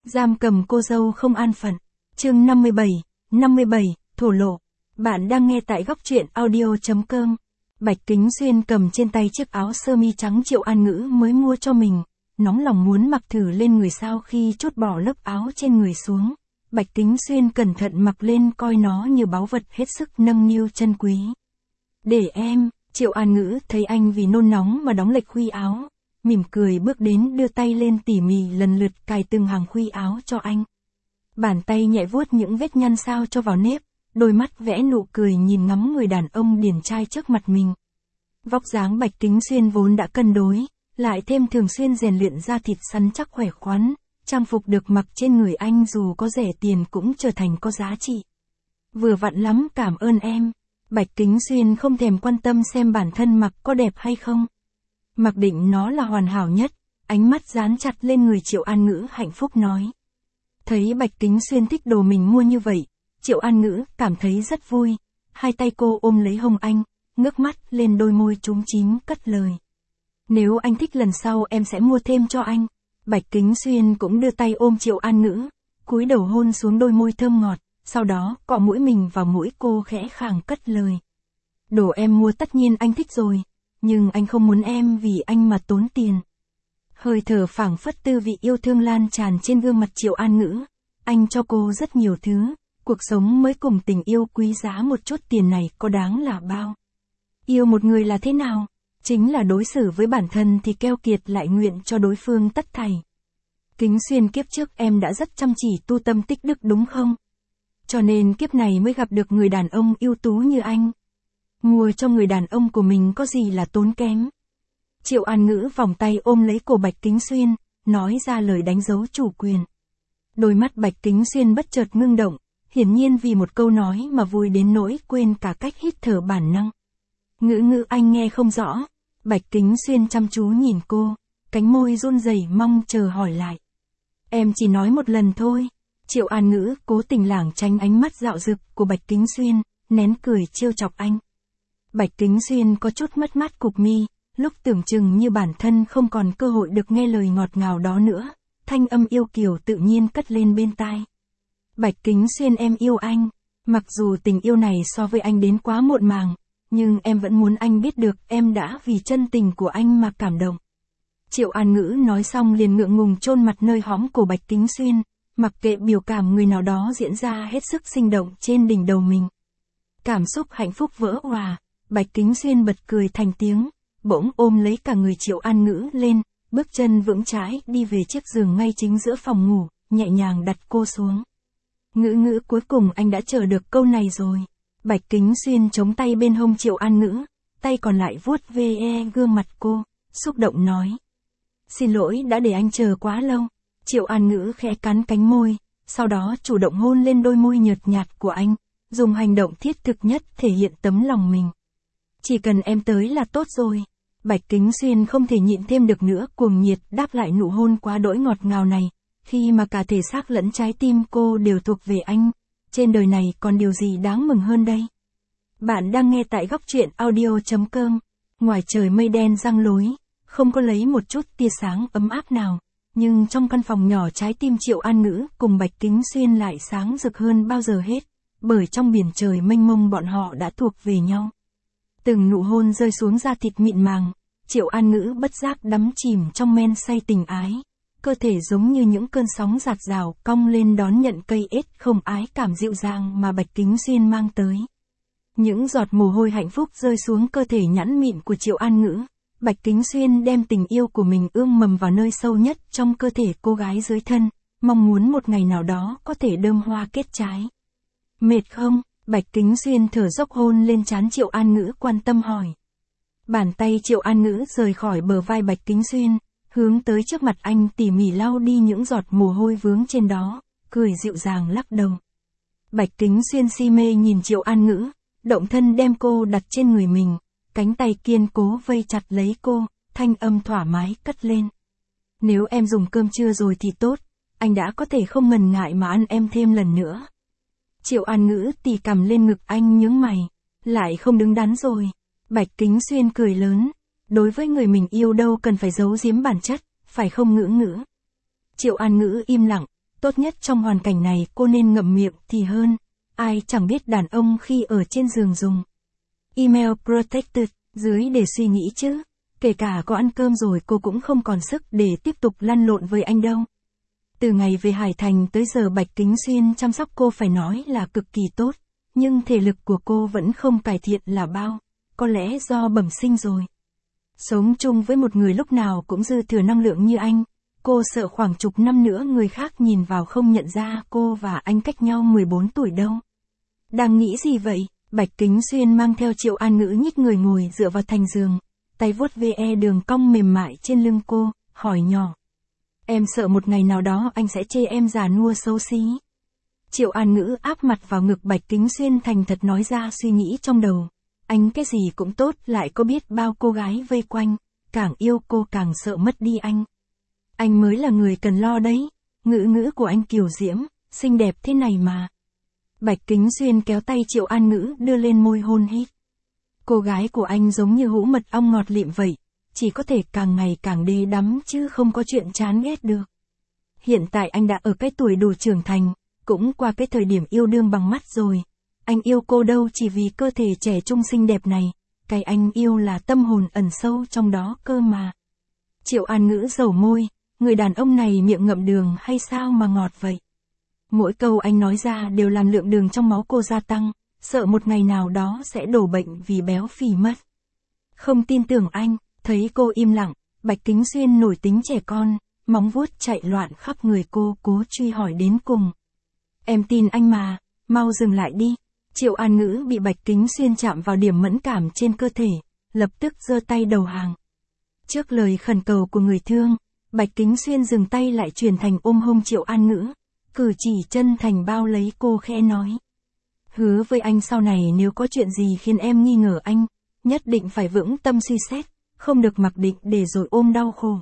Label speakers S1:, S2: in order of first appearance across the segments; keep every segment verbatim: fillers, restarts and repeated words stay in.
S1: Giam cầm cô dâu không an phận. Chương năm mươi bảy, năm mươi bảy, thổ lộ. Bạn đang nghe tại góc truyện audio chấm com. Bạch Kính Xuyên cầm trên tay chiếc áo sơ mi trắng Triệu An Ngữ mới mua cho mình, nóng lòng muốn mặc thử lên người. Sau khi trút bỏ lớp áo trên người xuống, Bạch Kính Xuyên cẩn thận mặc lên, coi nó như báu vật hết sức nâng niu chân quý. Để em. Triệu An Ngữ thấy anh vì nôn nóng mà đóng lệch khuy áo, mỉm cười bước đến đưa tay lên tỉ mỉ lần lượt cài từng hàng khuy áo cho anh. Bàn tay nhẹ vuốt những vết nhăn sao cho vào nếp, đôi mắt vẽ nụ cười nhìn ngắm người đàn ông điển trai trước mặt mình. Vóc dáng Bạch Kính Xuyên vốn đã cân đối, lại thêm thường xuyên rèn luyện da thịt săn chắc khỏe khoắn, trang phục được mặc trên người anh dù có rẻ tiền cũng trở thành có giá trị. Vừa vặn lắm, cảm ơn em. Bạch Kính Xuyên không thèm quan tâm xem bản thân mặc có đẹp hay không. Mặc định nó là hoàn hảo nhất, ánh mắt dán chặt lên người Triệu An Ngữ hạnh phúc nói. Thấy Bạch Kính Xuyên thích đồ mình mua như vậy, Triệu An Ngữ cảm thấy rất vui, hai tay cô ôm lấy hông anh, ngước mắt lên đôi môi chúm chím cất lời. Nếu anh thích lần sau em sẽ mua thêm cho anh. Bạch Kính Xuyên cũng đưa tay ôm Triệu An Ngữ, cúi đầu hôn xuống đôi môi thơm ngọt, sau đó cọ mũi mình vào mũi cô khẽ khàng cất lời. Đồ em mua tất nhiên anh thích rồi, nhưng anh không muốn em vì anh mà tốn tiền. Hơi thở phảng phất tư vị yêu thương lan tràn trên gương mặt Triệu An Ngữ. Anh cho cô rất nhiều thứ, cuộc sống mới cùng tình yêu quý giá một chút tiền này có đáng là bao. Yêu một người là thế nào? Chính là đối xử với bản thân thì keo kiệt lại nguyện cho đối phương tất thảy. Kính Xuyên, kiếp trước em đã rất chăm chỉ tu tâm tích đức đúng không? Cho nên kiếp này mới gặp được người đàn ông ưu tú như anh. Mua cho người đàn ông của mình có gì là tốn kém. Triệu An Ngữ vòng tay ôm lấy cổ Bạch Kính Xuyên, nói ra lời đánh dấu chủ quyền. Đôi mắt Bạch Kính Xuyên bất chợt ngưng động, hiển nhiên vì một câu nói mà vui đến nỗi quên cả cách hít thở bản năng. Ngữ ngữ anh nghe không rõ. Bạch Kính Xuyên chăm chú nhìn cô, cánh môi run rẩy mong chờ hỏi lại. Em chỉ nói một lần thôi. Triệu An Ngữ cố tình lảng tránh ánh mắt dạo dực của Bạch Kính Xuyên, nén cười trêu chọc anh. Bạch Kính Xuyên có chút mất mát cụp mi, lúc tưởng chừng như bản thân không còn cơ hội được nghe lời ngọt ngào đó nữa, thanh âm yêu kiều tự nhiên cất lên bên tai. Bạch Kính Xuyên, em yêu anh, mặc dù tình yêu này so với anh đến quá muộn màng, nhưng em vẫn muốn anh biết được em đã vì chân tình của anh mà cảm động. Triệu An Ngữ nói xong liền ngượng ngùng chôn mặt nơi hõm cổ Bạch Kính Xuyên, mặc kệ biểu cảm người nào đó diễn ra hết sức sinh động trên đỉnh đầu mình. Cảm xúc hạnh phúc vỡ òa, Bạch Kính Xuyên bật cười thành tiếng, bỗng ôm lấy cả người Triệu An Ngữ lên, bước chân vững chãi đi về chiếc giường ngay chính giữa phòng ngủ, nhẹ nhàng đặt cô xuống. Ngữ ngữ, cuối cùng anh đã chờ được câu này rồi. Bạch Kính Xuyên chống tay bên hông Triệu An Ngữ, tay còn lại vuốt ve gương mặt cô, xúc động nói. Xin lỗi đã để anh chờ quá lâu. Triệu An Ngữ khẽ cắn cánh môi, sau đó chủ động hôn lên đôi môi nhợt nhạt của anh, dùng hành động thiết thực nhất thể hiện tấm lòng mình. Chỉ cần em tới là tốt rồi. Bạch Kính Xuyên không thể nhịn thêm được nữa, cuồng nhiệt đáp lại nụ hôn quá đỗi ngọt ngào này, khi mà cả thể xác lẫn trái tim cô đều thuộc về anh. Trên đời này còn điều gì đáng mừng hơn đây? Bạn đang nghe tại góc truyện audio chấm com. Ngoài trời mây đen giăng lối, không có lấy một chút tia sáng ấm áp nào, nhưng trong căn phòng nhỏ trái tim Triệu An Ngữ cùng Bạch Kính Xuyên lại sáng rực hơn bao giờ hết, bởi trong biển trời mênh mông bọn họ đã thuộc về nhau. Từng nụ hôn rơi xuống da thịt mịn màng, Triệu An Ngữ bất giác đắm chìm trong men say tình ái. Cơ thể giống như những cơn sóng dạt dào cong lên đón nhận cây ết không ái cảm dịu dàng mà Bạch Kính Xuyên mang tới. Những giọt mồ hôi hạnh phúc rơi xuống cơ thể nhẵn mịn của Triệu An Ngữ. Bạch Kính Xuyên đem tình yêu của mình ươm mầm vào nơi sâu nhất trong cơ thể cô gái dưới thân, mong muốn một ngày nào đó có thể đơm hoa kết trái. Mệt không? Bạch Kính Xuyên thở dốc hôn lên trán Triệu An Ngữ, quan tâm hỏi. Bàn tay Triệu An Ngữ rời khỏi bờ vai Bạch Kính Xuyên, hướng tới trước mặt anh tỉ mỉ lau đi những giọt mồ hôi vướng trên đó, cười dịu dàng lắc đầu. Bạch Kính Xuyên si mê nhìn Triệu An Ngữ, động thân đem cô đặt trên người mình, cánh tay kiên cố vây chặt lấy cô, thanh âm thoải mái cất lên. Nếu em dùng cơm trưa rồi thì tốt, anh đã có thể không ngần ngại mà ăn em thêm lần nữa. Triệu An Ngữ tì cằm lên ngực anh nhướng mày, lại không đứng đắn rồi. Bạch Kính Xuyên cười lớn, đối với người mình yêu đâu cần phải giấu giếm bản chất, phải không Ngữ Ngữ? Triệu An Ngữ im lặng, Tốt nhất trong hoàn cảnh này cô nên ngậm miệng thì hơn, ai chẳng biết đàn ông khi ở trên giường dùng email protected dưới để suy nghĩ chứ. Kể cả có ăn cơm rồi cô cũng không còn sức để tiếp tục lăn lộn với anh đâu. Từ ngày về Hải Thành tới giờ Bạch Kính Xuyên chăm sóc cô phải nói là cực kỳ tốt, nhưng thể lực của cô vẫn không cải thiện là bao, có lẽ do bẩm sinh rồi. Sống chung với một người lúc nào cũng dư thừa năng lượng như anh, cô sợ khoảng chục năm nữa người khác nhìn vào không nhận ra cô và anh cách nhau mười bốn tuổi đâu. Đang nghĩ gì vậy? Bạch Kính Xuyên mang theo Triệu An Ngữ nhích người ngồi dựa vào thành giường, tay vuốt ve đường cong mềm mại trên lưng cô, hỏi nhỏ. Em sợ một ngày nào đó anh sẽ chê em già nua xấu xí. Triệu An Ngữ áp mặt vào ngực Bạch Kính Xuyên thành thật nói ra suy nghĩ trong đầu. Anh cái gì cũng tốt, lại có biết bao cô gái vây quanh, càng yêu cô càng sợ mất đi anh. Anh mới là người cần lo đấy, ngữ ngữ của anh kiều diễm, xinh đẹp thế này mà. Bạch Kính Xuyên kéo tay Triệu An Ngữ đưa lên môi hôn hít. Cô gái của anh giống như hũ mật ong ngọt lịm vậy, chỉ có thể càng ngày càng đê đắm chứ không có chuyện chán ghét được. Hiện tại anh đã ở cái tuổi đủ trưởng thành, cũng qua cái thời điểm yêu đương bằng mắt rồi. Anh yêu cô đâu chỉ vì cơ thể trẻ trung xinh đẹp này, cái anh yêu là tâm hồn ẩn sâu trong đó cơ mà. Triệu An Ngữ dầu môi, người đàn ông này miệng ngậm đường hay sao mà ngọt vậy? Mỗi câu anh nói ra đều làm lượng đường trong máu cô gia tăng, sợ một ngày nào đó sẽ đổ bệnh vì béo phì mất. Không tin tưởng anh, thấy cô im lặng, Bạch Kính Xuyên nổi tính trẻ con, móng vuốt chạy loạn khắp người cô cố truy hỏi đến cùng. Em tin anh mà, mau dừng lại đi. Triệu An Ngữ bị Bạch Kính Xuyên chạm vào điểm mẫn cảm trên cơ thể, lập tức giơ tay đầu hàng. Trước lời khẩn cầu của người thương, Bạch Kính Xuyên dừng tay lại chuyển thành ôm hông Triệu An Ngữ, cử chỉ chân thành bao lấy cô khẽ nói. Hứa với anh sau này nếu có chuyện gì khiến em nghi ngờ anh, nhất định phải vững tâm suy xét, không được mặc định để rồi ôm đau khổ.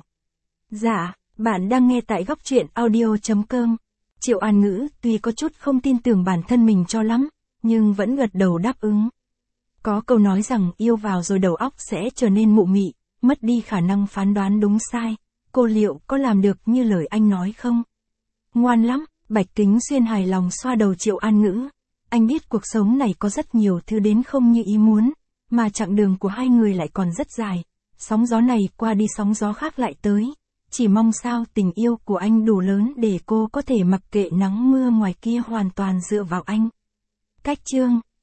S1: Dạ, bạn đang nghe tại góc truyện audio chấm com. Triệu An Ngữ tuy có chút không tin tưởng bản thân mình cho lắm, nhưng vẫn gật đầu đáp ứng. Có câu nói rằng yêu vào rồi đầu óc sẽ trở nên mụ mị, mất đi khả năng phán đoán đúng sai. Cô liệu có làm được như lời anh nói không? Ngoan lắm, Bạch Kính Xuyên hài lòng xoa đầu Triệu An Ngữ. Anh biết cuộc sống này có rất nhiều thứ đến không như ý muốn, mà chặng đường của hai người lại còn rất dài. Sóng gió này qua đi sóng gió khác lại tới. Chỉ mong sao tình yêu của anh đủ lớn để cô có thể mặc kệ nắng mưa ngoài kia hoàn toàn dựa vào anh. Cách chương